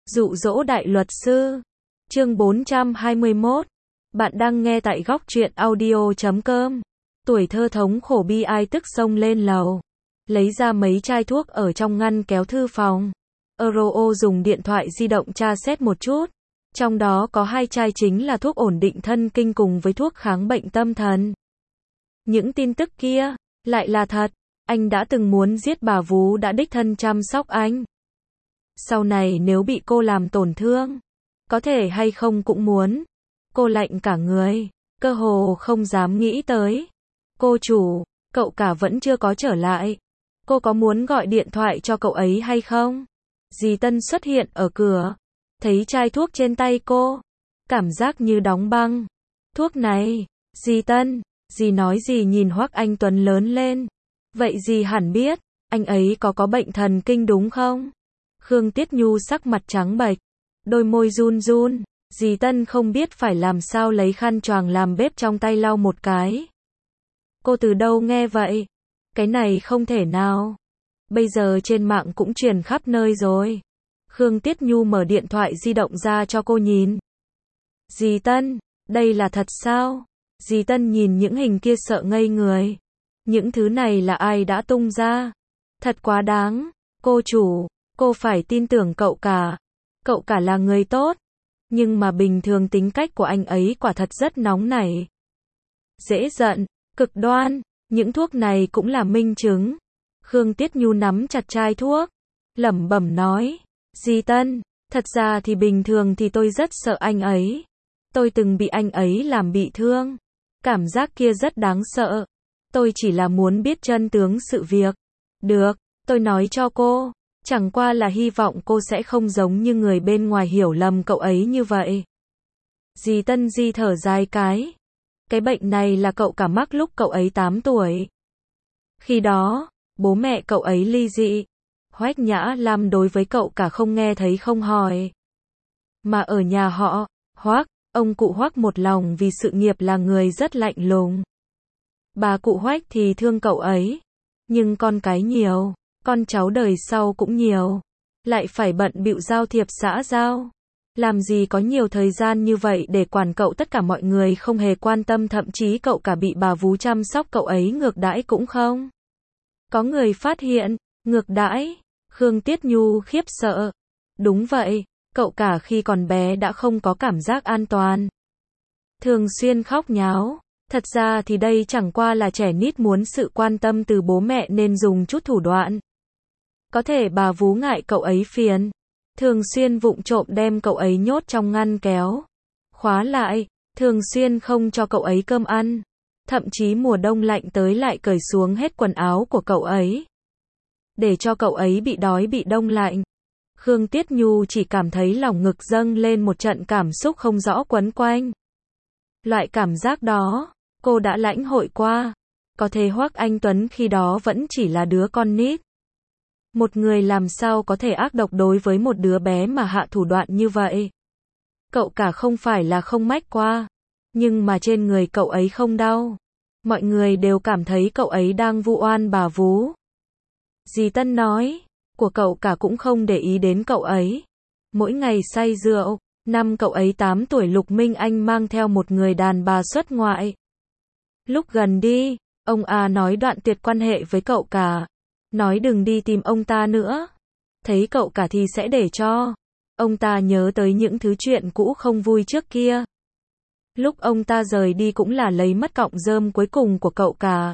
Dụ dỗ đại luật sư. Chương 421. Bạn đang nghe tại góc truyện audio.com. Tuổi thơ thống khổ bi ai tức xông lên lầu. Lấy ra mấy chai thuốc ở trong ngăn kéo thư phòng. Euro dùng điện thoại di động tra xét một chút. Trong đó có 2 chai chính là thuốc ổn định thân kinh cùng với thuốc kháng bệnh tâm thần. Những tin tức kia, lại là thật. Anh đã từng muốn giết bà vú đã đích thân chăm sóc anh. Sau này nếu bị cô làm tổn thương, có thể hay không cũng muốn. Cô lạnh cả người, cơ hồ không dám nghĩ tới. Cô chủ, cậu cả vẫn chưa có trở lại. Cô có muốn gọi điện thoại cho cậu ấy hay không? Dì Tân xuất hiện ở cửa, thấy chai thuốc trên tay cô, cảm giác như đóng băng. Thuốc này, dì Tân, dì nói gì nhìn Hoắc Anh Tuấn lớn lên. Vậy dì hẳn biết, anh ấy có bệnh thần kinh đúng không? Khương Tiết Nhu sắc mặt trắng bệch, đôi môi run run, dì Tân không biết phải làm sao lấy khăn choàng làm bếp trong tay lau một cái. Cô từ đâu nghe vậy? Cái này không thể nào. Bây giờ trên mạng cũng truyền khắp nơi rồi. Khương Tiết Nhu mở điện thoại di động ra cho cô nhìn. Dì Tân, đây là thật sao? Dì Tân nhìn những hình kia sợ ngây người. Những thứ này là ai đã tung ra? Thật quá đáng. Cô chủ, cô phải tin tưởng cậu cả. Cậu cả là người tốt. Nhưng mà bình thường tính cách của anh ấy quả thật rất nóng nảy. Dễ giận, cực đoan. Những thuốc này cũng là minh chứng. Khương Tiết Nhu nắm chặt chai thuốc, lẩm bẩm nói. Dì Tân, thật ra thì bình thường thì tôi rất sợ anh ấy. Tôi từng bị anh ấy làm bị thương. Cảm giác kia rất đáng sợ. Tôi chỉ là muốn biết chân tướng sự việc. Được, tôi nói cho cô. Chẳng qua là hy vọng cô sẽ không giống như người bên ngoài hiểu lầm cậu ấy như vậy. Dì Tân di thở dài cái. Cái bệnh này là cậu cả mắc lúc cậu ấy 8 tuổi. Khi đó, bố mẹ cậu ấy ly dị. Hoắc Nhã Lam đối với cậu cả không nghe thấy không hỏi. Mà ở nhà họ, Hoắc, ông cụ Hoắc một lòng vì sự nghiệp là người rất lạnh lùng. Bà cụ Hoắc thì thương cậu ấy. Nhưng con cái nhiều, con cháu đời sau cũng nhiều. Lại phải bận bịu giao thiệp xã giao. Làm gì có nhiều thời gian như vậy để quản cậu, tất cả mọi người không hề quan tâm, thậm chí cậu cả bị bà vú chăm sóc cậu ấy ngược đãi cũng không. Có người phát hiện, ngược đãi, Khương Tiết Nhu khiếp sợ. Đúng vậy, cậu cả khi còn bé đã không có cảm giác an toàn. Thường xuyên khóc nháo. Thật ra thì đây chẳng qua là trẻ nít muốn sự quan tâm từ bố mẹ nên dùng chút thủ đoạn. Có thể bà vú ngại cậu ấy phiền. Thường xuyên vụng trộm đem cậu ấy nhốt trong ngăn kéo. Khóa lại, thường xuyên không cho cậu ấy cơm ăn. Thậm chí mùa đông lạnh tới lại cởi xuống hết quần áo của cậu ấy. Để cho cậu ấy bị đói bị đông lạnh. Khương Tiết Nhu chỉ cảm thấy lòng ngực dâng lên một trận cảm xúc không rõ quấn quanh. Loại cảm giác đó, cô đã lãnh hội qua. Có thể Hoắc Anh Tuấn khi đó vẫn chỉ là đứa con nít. Một người làm sao có thể ác độc đối với một đứa bé mà hạ thủ đoạn như vậy. Cậu cả không phải là không mách qua. Nhưng mà trên người cậu ấy không đau. Mọi người đều cảm thấy cậu ấy đang vu oan bà vú. Dì Tân nói, của cậu cả cũng không để ý đến cậu ấy. Mỗi ngày say rượu, năm cậu ấy 8 tuổi Lục Minh Anh mang theo một người đàn bà xuất ngoại. Lúc gần đi, ông A nói đoạn tuyệt quan hệ với cậu cả. Nói đừng đi tìm ông ta nữa. Thấy cậu cả thì sẽ để cho ông ta nhớ tới những thứ chuyện cũ không vui trước kia. Lúc ông ta rời đi cũng là lấy mất cọng rơm cuối cùng của cậu cả.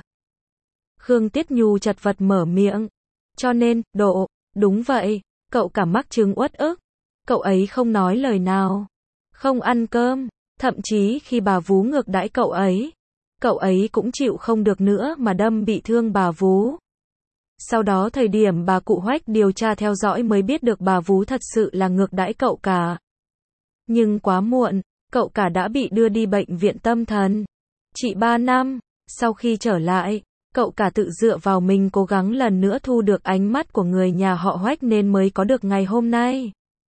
Khương Tiết Nhu chật vật mở miệng. Cho nên, đúng vậy, cậu cả mắc chứng uất ức. Cậu ấy không nói lời nào. Không ăn cơm. Thậm chí khi bà vú ngược đãi cậu ấy cũng chịu không được nữa mà đâm bị thương bà vú. Sau đó thời điểm bà cụ Hoắc điều tra theo dõi mới biết được bà vú thật sự là ngược đãi cậu cả. Nhưng quá muộn, cậu cả đã bị đưa đi bệnh viện tâm thần. Chỉ 3 năm, sau khi trở lại, cậu cả tự dựa vào mình cố gắng lần nữa thu được ánh mắt của người nhà họ Hoắc nên mới có được ngày hôm nay.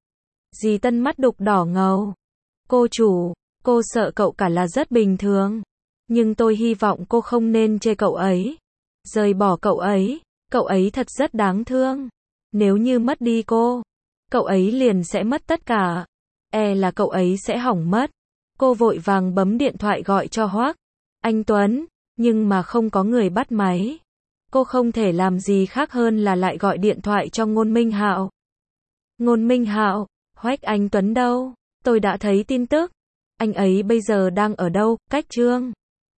Dì Tân mắt đục đỏ ngầu. Cô chủ, cô sợ cậu cả là rất bình thường. Nhưng tôi hy vọng cô không nên chê cậu ấy. Rời bỏ cậu ấy thật rất đáng thương. Nếu như mất đi cô, cậu ấy liền sẽ mất tất cả. Là cậu ấy sẽ hỏng mất. Cô vội vàng bấm điện thoại gọi cho Hoắc Anh Tuấn, nhưng mà không có người bắt máy. Cô không thể làm gì khác hơn là lại gọi điện thoại cho Ngôn Minh Hạo. Ngôn Minh Hạo, Hoắc Anh Tuấn đâu? Tôi đã thấy tin tức. Anh ấy bây giờ đang ở đâu? Cách Trương